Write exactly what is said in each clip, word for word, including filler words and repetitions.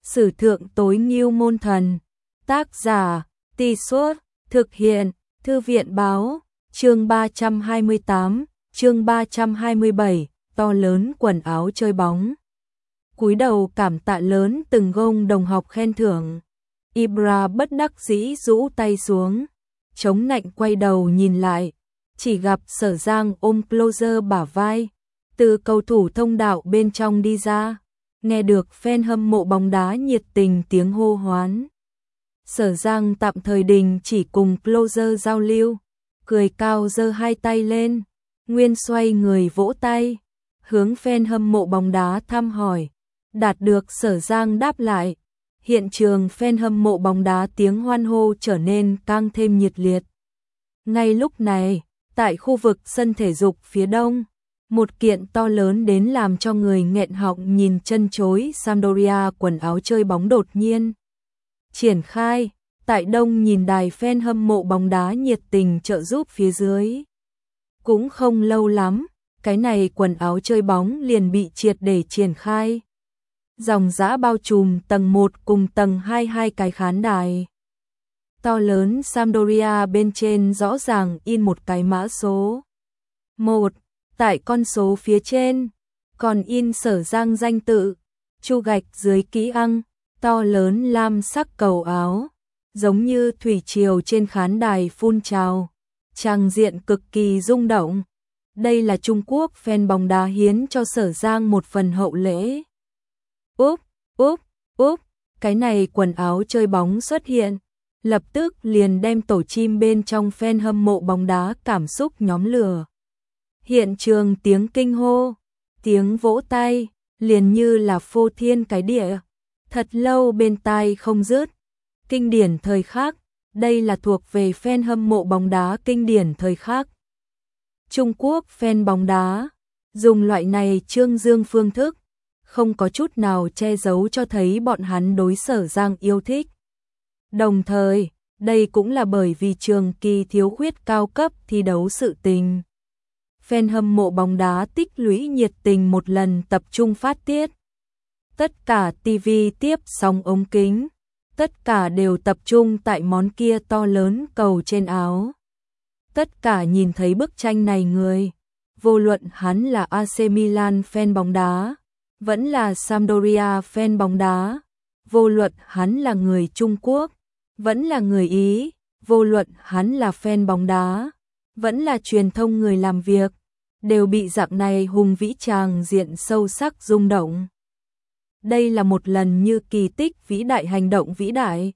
Sử thượng tối ngưu môn thần. Tác giả, Tì Suốt, thực hiện, Thư viện báo, chương ba trăm hai mươi tám, chương ba trăm hai mươi bảy, to lớn quần áo chơi bóng. Cúi đầu cảm tạ lớn từng gông đồng học khen thưởng. Ibra bất đắc dĩ rũ tay xuống, chống nạnh quay đầu nhìn lại, chỉ gặp Sở Giang ôm Closer bả vai, từ cầu thủ thông đạo bên trong đi ra, nghe được fan hâm mộ bóng đá nhiệt tình tiếng hô hoán. Sở Giang tạm thời đình chỉ cùng Closer giao lưu, cười cao giơ hai tay lên, nguyên xoay người vỗ tay, hướng fan hâm mộ bóng đá thăm hỏi, đạt được Sở Giang đáp lại. Hiện trường fan hâm mộ bóng đá tiếng hoan hô trở nên càng thêm nhiệt liệt. Ngay lúc này, tại khu vực sân thể dục phía đông, một kiện to lớn đến làm cho người nghẹn họng nhìn chân chối Sampdoria quần áo chơi bóng đột nhiên triển khai, tại đông nhìn đài fan hâm mộ bóng đá nhiệt tình trợ giúp phía dưới. Cũng không lâu lắm, cái này quần áo chơi bóng liền bị triệt để triển khai. Dòng dã bao trùm tầng một cùng tầng hai hai cái khán đài. To lớn Sampdoria bên trên rõ ràng in một cái mã số một, tại con số phía trên, còn in Sở Giang danh tự, chu gạch dưới ký ăng, to lớn lam sắc cầu áo, giống như thủy triều trên khán đài phun trào, tràng diện cực kỳ rung động. Đây là Trung Quốc fan bóng đá hiến cho Sở Giang một phần hậu lễ. Úp, úp, úp, cái này quần áo chơi bóng xuất hiện, lập tức liền đem tổ chim bên trong fan hâm mộ bóng đá cảm xúc nhóm lửa. Hiện trường tiếng kinh hô, tiếng vỗ tay, liền như là phô thiên cái địa, thật lâu bên tai không dứt. Kinh điển thời khắc, đây là thuộc về fan hâm mộ bóng đá kinh điển thời khắc. Trung Quốc fan bóng đá, dùng loại này trương dương phương thức, không có chút nào che giấu cho thấy bọn hắn đối Sở Giang yêu thích. Đồng thời, đây cũng là bởi vì trường kỳ thiếu khuyết cao cấp thi đấu sự tình. Fan hâm mộ bóng đá tích lũy nhiệt tình một lần tập trung phát tiết. Tất cả ti vi tiếp sóng ống kính, tất cả đều tập trung tại món kia to lớn cầu trên áo. Tất cả nhìn thấy bức tranh này người, vô luận hắn là a xê Milan fan bóng đá, vẫn là Sampdoria fan bóng đá, vô luận hắn là người Trung Quốc, vẫn là người Ý, vô luận hắn là fan bóng đá, vẫn là truyền thông người làm việc, đều bị dạng này hùng vĩ tràng diện sâu sắc rung động. Đây là một lần như kỳ tích vĩ đại hành động vĩ đại.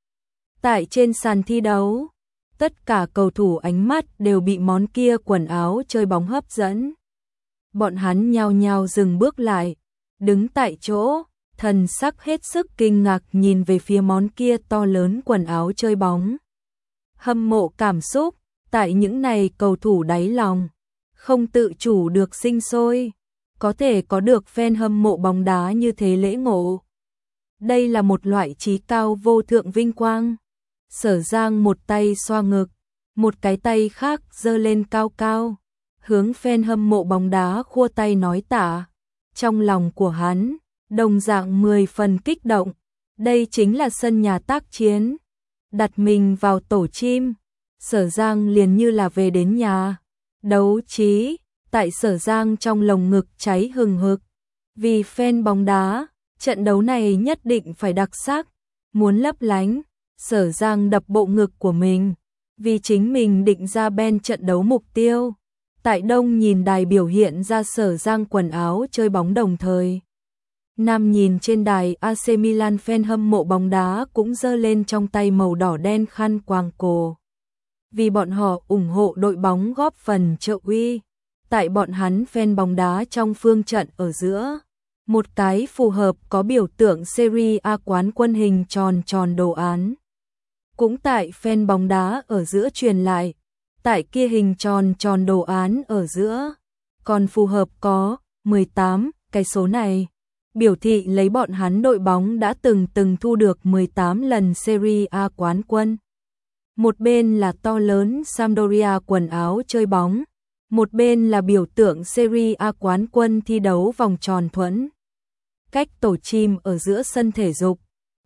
Tại trên sàn thi đấu, tất cả cầu thủ ánh mắt đều bị món kia quần áo chơi bóng hấp dẫn. Bọn hắn nhao nhao dừng bước lại, đứng tại chỗ, thần sắc hết sức kinh ngạc nhìn về phía món kia to lớn quần áo chơi bóng. Hâm mộ cảm xúc, tại những này cầu thủ đáy lòng, không tự chủ được sinh sôi, có thể có được fan hâm mộ bóng đá như thế lễ ngộ. Đây là một loại trí cao vô thượng vinh quang. Sở Giang một tay xoa ngực, một cái tay khác giơ lên cao cao, hướng fan hâm mộ bóng đá khua tay nói tạ. Trong lòng của hắn, đồng dạng mười phần kích động, đây chính là sân nhà tác chiến. Đặt mình vào tổ chim, Sở Giang liền như là về đến nhà. Đấu trí, tại Sở Giang trong lồng ngực cháy hừng hực. Vì fan bóng đá, trận đấu này nhất định phải đặc sắc, muốn lấp lánh. Sở Giang đập bộ ngực của mình, vì chính mình định ra ben trận đấu mục tiêu. Tại đông nhìn đài biểu hiện ra Sở Giang quần áo chơi bóng đồng thời. Nam nhìn trên đài a xê Milan fan hâm mộ bóng đá cũng giơ lên trong tay màu đỏ đen khăn quàng cổ. Vì bọn họ ủng hộ đội bóng góp phần trợ uy. Tại bọn hắn fan bóng đá trong phương trận ở giữa, một cái phù hợp có biểu tượng Serie A quán quân hình tròn tròn đồ án. Cũng tại fan bóng đá ở giữa truyền lại, tại kia hình tròn tròn đồ án ở giữa, còn phù hợp có mười tám cái số này, biểu thị lấy bọn hắn đội bóng đã từng từng thu được mười tám lần Serie A quán quân. Một bên là to lớn Sampdoria quần áo chơi bóng, một bên là biểu tượng Serie A quán quân thi đấu vòng tròn thuẫn. Cách tổ chim ở giữa sân thể dục,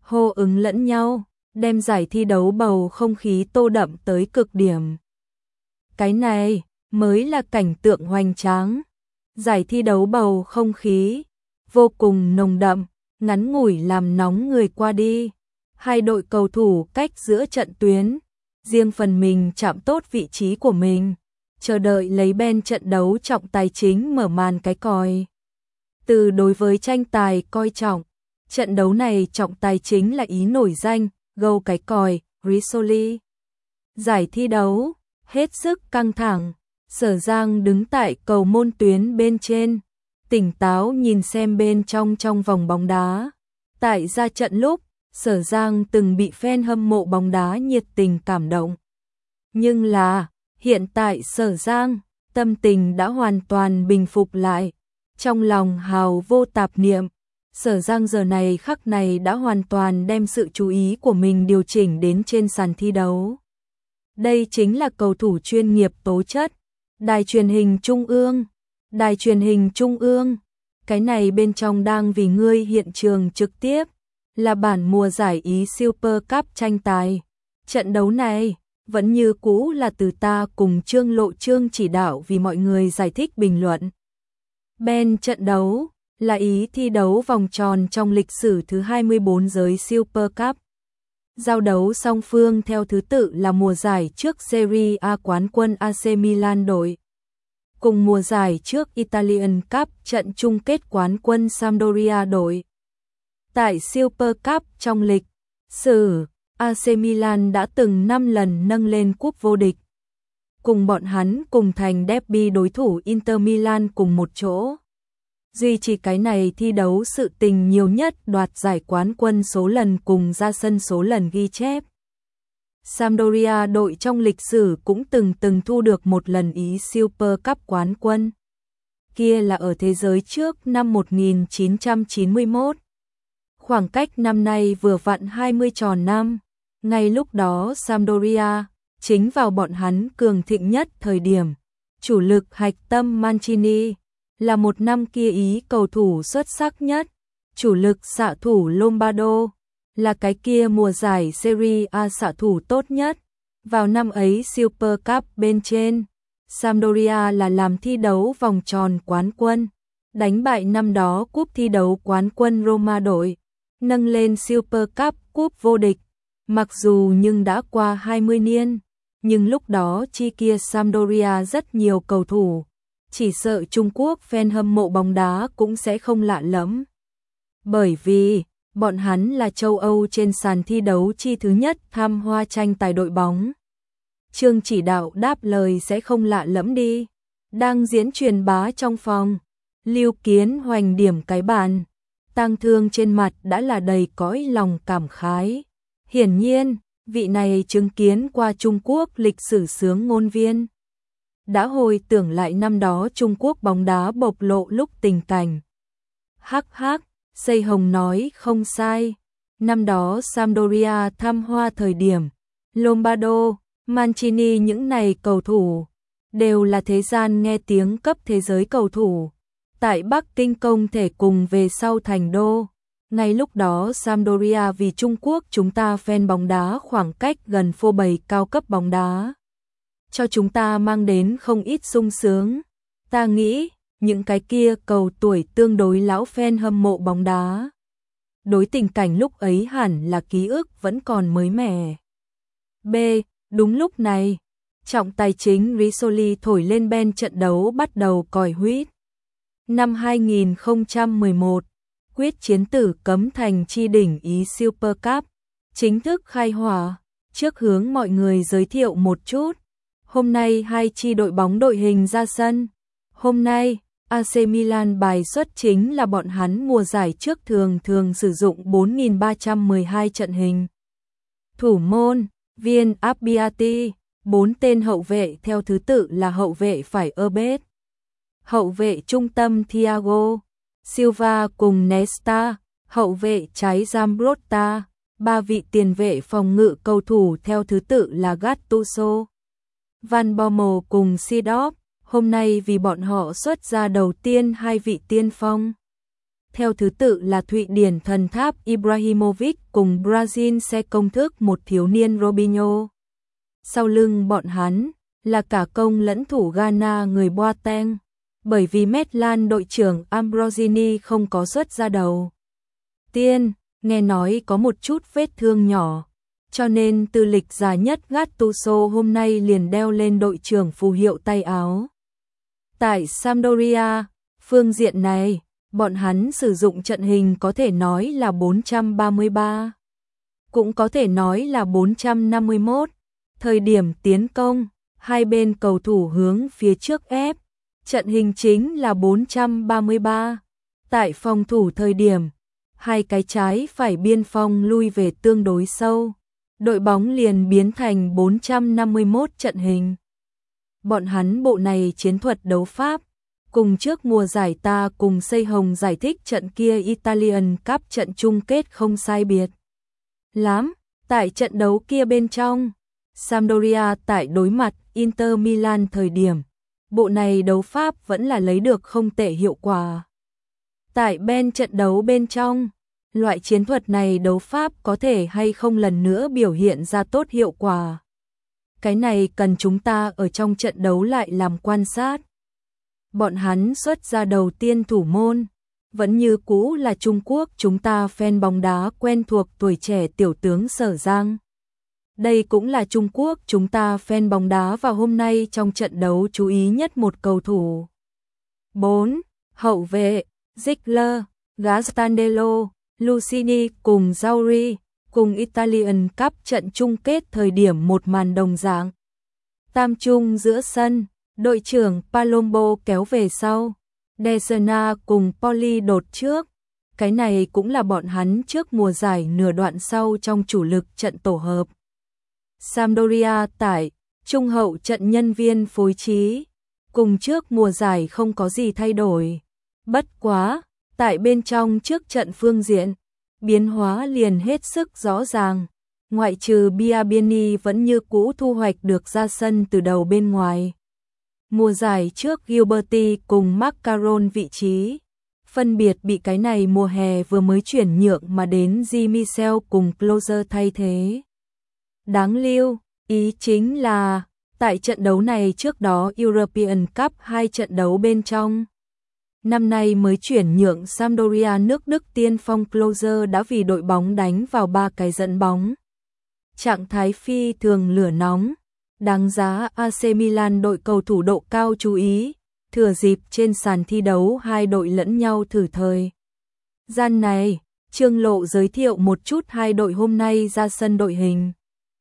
hô ứng lẫn nhau, đem giải thi đấu bầu không khí tô đậm tới cực điểm. Cái này mới là cảnh tượng hoành tráng. Giải thi đấu bầu không khí vô cùng nồng đậm, ngắn ngủi làm nóng người qua đi. Hai đội cầu thủ cách giữa trận tuyến, riêng phần mình chạm tốt vị trí của mình, chờ đợi lấy bên trận đấu trọng tài chính mở màn cái còi. Từ đối với tranh tài coi trọng, trận đấu này trọng tài chính là ý nổi danh, gâu cái còi, Risoli. Giải thi đấu hết sức căng thẳng, Sở Giang đứng tại cầu môn tuyến bên trên, tỉnh táo nhìn xem bên trong trong vòng bóng đá. Tại ra trận lúc, Sở Giang từng bị fan hâm mộ bóng đá nhiệt tình cảm động. Nhưng là, hiện tại Sở Giang, tâm tình đã hoàn toàn bình phục lại, trong lòng hào vô tạp niệm. Sở Giang giờ này khắc này đã hoàn toàn đem sự chú ý của mình điều chỉnh đến trên sàn thi đấu. Đây chính là cầu thủ chuyên nghiệp tố chất. Đài truyền hình Trung ương, đài truyền hình Trung ương, cái này bên trong đang vì ngươi hiện trường trực tiếp, là bản mùa giải Ý Super Cup tranh tài. Trận đấu này, vẫn như cũ là từ ta cùng Trương Lộ Trương chỉ đạo vì mọi người giải thích bình luận. Bên trận đấu, là Ý thi đấu vòng tròn trong lịch sử thứ hai mươi bốn giới Super Cup. Giao đấu song phương theo thứ tự là mùa giải trước Serie A quán quân a xê Milan đội. Cùng mùa giải trước Italian Cup trận chung kết quán quân Sampdoria đội. Tại Super Cup trong lịch sử, a xê Milan đã từng năm lần nâng lên cúp vô địch. Cùng bọn hắn cùng thành derby đối thủ Inter Milan cùng một chỗ. Duy chỉ cái này thi đấu sự tình nhiều nhất đoạt giải quán quân số lần cùng ra sân số lần ghi chép. Sampdoria đội trong lịch sử cũng từng từng thu được một lần Ý Super Cup quán quân. Kia là ở thế giới trước năm một nghìn chín trăm chín mươi mốt. Khoảng cách năm nay vừa vặn hai mươi tròn năm. Ngay lúc đó Sampdoria chính vào bọn hắn cường thịnh nhất thời điểm. Chủ lực hạch tâm Mancini là một năm kia Ý cầu thủ xuất sắc nhất. Chủ lực xạ thủ Lombardo là cái kia mùa giải Serie A xạ thủ tốt nhất. Vào năm ấy Super Cup bên trên, Sampdoria là làm thi đấu vòng tròn quán quân, đánh bại năm đó cúp thi đấu quán quân Roma đội, nâng lên Super Cup cúp vô địch. Mặc dù nhưng đã qua hai mươi niên, nhưng lúc đó chi kia Sampdoria rất nhiều cầu thủ, chỉ sợ Trung Quốc fan hâm mộ bóng đá cũng sẽ không lạ lẫm. Bởi vì, bọn hắn là châu Âu trên sàn thi đấu chi thứ nhất tham hoa tranh tài đội bóng. Trương chỉ đạo đáp lời sẽ không lạ lẫm đi. Đang diễn truyền bá trong phòng, Lưu Kiến hoành điểm cái bàn. Tang Thương trên mặt đã là đầy cõi lòng cảm khái. Hiển nhiên, vị này chứng kiến qua Trung Quốc lịch sử sướng ngôn viên. Đã hồi tưởng lại năm đó Trung Quốc bóng đá bộc lộ lúc tình cảnh. Hắc hắc, Xây Hồng nói không sai. Năm đó Sampdoria thăm hoa thời điểm, Lombardo, Mancini những này cầu thủ, đều là thế gian nghe tiếng cấp thế giới cầu thủ. Tại Bắc Kinh công thể cùng về sau thành đô. Ngay lúc đó Sampdoria vì Trung Quốc chúng ta fan bóng đá khoảng cách gần phô bày cao cấp bóng đá. Cho chúng ta mang đến không ít sung sướng. Ta nghĩ, những cái kia cầu tuổi tương đối lão fan hâm mộ bóng đá. Đối tình cảnh lúc ấy hẳn là ký ức vẫn còn mới mẻ. B. Đúng lúc này, trọng tài chính Risoli thổi lên ben trận đấu bắt đầu còi huýt. Năm hai nghìn không trăm mười một, quyết chiến tử cấm thành chi đỉnh Ý Super Cup chính thức khai hỏa. Trước hướng mọi người giới thiệu một chút, hôm nay hai chi đội bóng đội hình ra sân. Hôm nay, a xê Milan bài xuất chính là bọn hắn mùa giải trước thường thường sử dụng bốn nghìn ba trăm mười hai trận hình. Thủ môn, Viên Abbiati, bốn tên hậu vệ theo thứ tự là hậu vệ phải Erbet, hậu vệ trung tâm Thiago Silva cùng Nesta, hậu vệ trái Zambrotta, ba vị tiền vệ phòng ngự cầu thủ theo thứ tự là Gattuso, Van Bommel cùng Seedorf. Hôm nay vì bọn họ xuất ra đầu tiên hai vị tiên phong. theo thứ tự là Thụy Điển thần tháp Ibrahimovic cùng Brazil xe công thức một thiếu niên Robinho. Sau lưng bọn hắn là cả công lẫn thủ Ghana người Boateng, bởi vì Maitland đội trưởng Ambrosini không có xuất ra đầu tiên, nghe nói có một chút vết thương nhỏ, cho nên tư lịch già nhất Gattuso hôm nay liền đeo lên đội trưởng phù hiệu tay áo. Tại Sampdoria, phương diện này, bọn hắn sử dụng trận hình có thể nói là bốn trăm ba mươi ba, cũng có thể nói là bốn trăm năm mươi mốt. Thời điểm tiến công, hai bên cầu thủ hướng phía trước ép, trận hình chính là bốn trăm ba mươi ba. Tại phòng thủ thời điểm, hai cái trái phải biên phong lui về tương đối sâu, đội bóng liền biến thành bốn trăm năm mươi mốt trận hình. Bọn hắn bộ này chiến thuật đấu pháp, cùng trước mùa giải ta cùng Xây Hồng giải thích trận kia Italian Cup trận chung kết không sai biệt lắm. Tại trận đấu kia bên trong, Sampdoria tại đối mặt Inter Milan thời điểm, bộ này đấu pháp vẫn là lấy được không tệ hiệu quả. Tại bên trận đấu bên trong, loại chiến thuật này đấu pháp có thể hay không lần nữa biểu hiện ra tốt hiệu quả. Cái này cần chúng ta ở trong trận đấu lại làm quan sát. Bọn hắn xuất ra đầu tiên thủ môn, vẫn như cũ là Trung Quốc chúng ta fan bóng đá quen thuộc tuổi trẻ tiểu tướng Sở Giang. Đây cũng là Trung Quốc chúng ta fan bóng đá vào hôm nay trong trận đấu chú ý nhất một cầu thủ. bốn. Hậu vệ, Ziegler, Gastandello, Lucini cùng Zauri, cùng Italian Cup trận chung kết thời điểm một màn đồng dạng. Tam trung giữa sân, đội trưởng Palombo kéo về sau, Desena cùng Poli đột trước. Cái này cũng là bọn hắn trước mùa giải nửa đoạn sau trong chủ lực trận tổ hợp. Sampdoria tại trung hậu trận nhân viên phối trí, cùng trước mùa giải không có gì thay đổi. Bất quá, tại bên trong trước trận phương diện, biến hóa liền hết sức rõ ràng. Ngoại trừ Biabiany vẫn như cũ thu hoạch được ra sân từ đầu bên ngoài. Mùa giải trước Gilberti cùng Macaron vị trí, phân biệt bị cái này mùa hè vừa mới chuyển nhượng mà đến Di Michel cùng Closer thay thế. Đáng lưu ý chính là, tại trận đấu này trước đó European Cup hai trận đấu bên trong. Năm nay mới chuyển nhượng Sampdoria nước Đức tiên phong Closer đã vì đội bóng đánh vào ba cái dẫn bóng. Trạng thái phi thường lửa nóng, đáng giá a xê Milan đội cầu thủ độ cao chú ý, thừa dịp trên sàn thi đấu hai đội lẫn nhau thử thời. Gian này, Trương Lộ giới thiệu một chút hai đội hôm nay ra sân đội hình.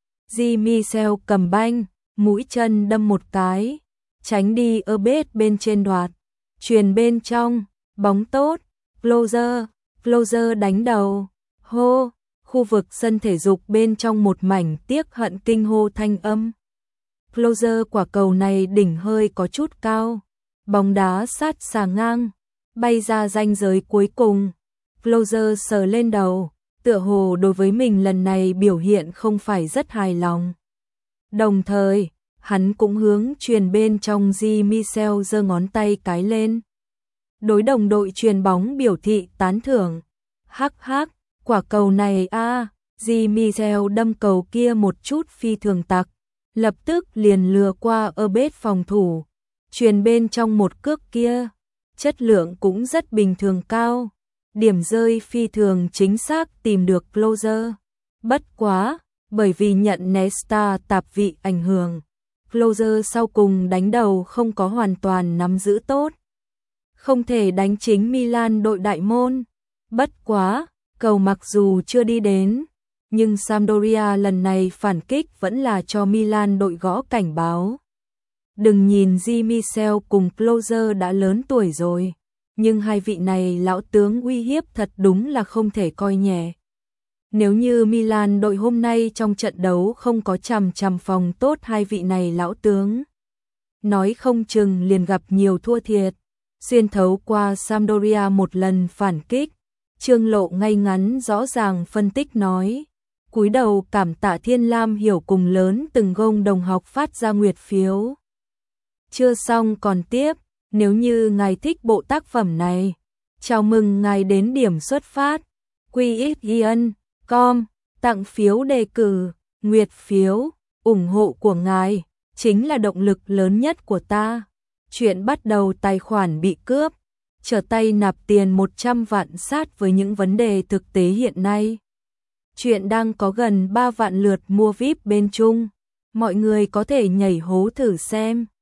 Di Michel cầm banh, mũi chân đâm một cái, tránh đi ở bết bên trên đoạt, truyền bên trong, bóng tốt, Closer, Closer đánh đầu, hô, khu vực sân thể dục bên trong một mảnh tiếc hận kinh hô thanh âm. Closer quả cầu này đỉnh hơi có chút cao, bóng đá sát xà ngang, bay ra ranh giới cuối cùng. Closer sờ lên đầu, tựa hồ đối với mình lần này biểu hiện không phải rất hài lòng. Đồng thời, hắn cũng hướng truyền bên trong Di Michel giơ ngón tay cái lên. Đối đồng đội truyền bóng biểu thị tán thưởng. Hắc hắc, quả cầu này a, Di Michel đâm cầu kia một chút phi thường tặc, lập tức liền lừa qua ở bết phòng thủ. Truyền bên trong một cước kia, chất lượng cũng rất bình thường cao. Điểm rơi phi thường chính xác tìm được Closer. Bất quá, bởi vì nhận Nesta tạp vị ảnh hưởng, Closer sau cùng đánh đầu không có hoàn toàn nắm giữ tốt. Không thể đánh chính Milan đội đại môn. Bất quá, cầu mặc dù chưa đi đến, nhưng Sampdoria lần này phản kích vẫn là cho Milan đội gõ cảnh báo. Đừng nhìn Di Michel cùng Closer đã lớn tuổi rồi, nhưng hai vị này lão tướng uy hiếp thật đúng là không thể coi nhẹ. Nếu như Milan đội hôm nay trong trận đấu không có chằm chằm phòng tốt hai vị này lão tướng, nói không chừng liền gặp nhiều thua thiệt. Xuyên thấu qua Sampdoria một lần phản kích, Trương Lộ ngay ngắn rõ ràng phân tích nói, cúi đầu cảm tạ Thiên Lam hiểu cùng lớn từng gông đồng học phát ra nguyệt phiếu. Chưa xong còn tiếp, nếu như ngài thích bộ tác phẩm này, Chào mừng ngài đến điểm xuất phát. quy ích ion chấm com tặng phiếu đề cử, nguyệt phiếu, ủng hộ của ngài chính là động lực lớn nhất của ta. Chuyện bắt đầu tài khoản bị cướp, trở tay nạp tiền một trăm vạn sát với những vấn đề thực tế hiện nay. Chuyện đang có gần ba vạn lượt mua víp bên Trung. Mọi người có thể nhảy hố thử xem.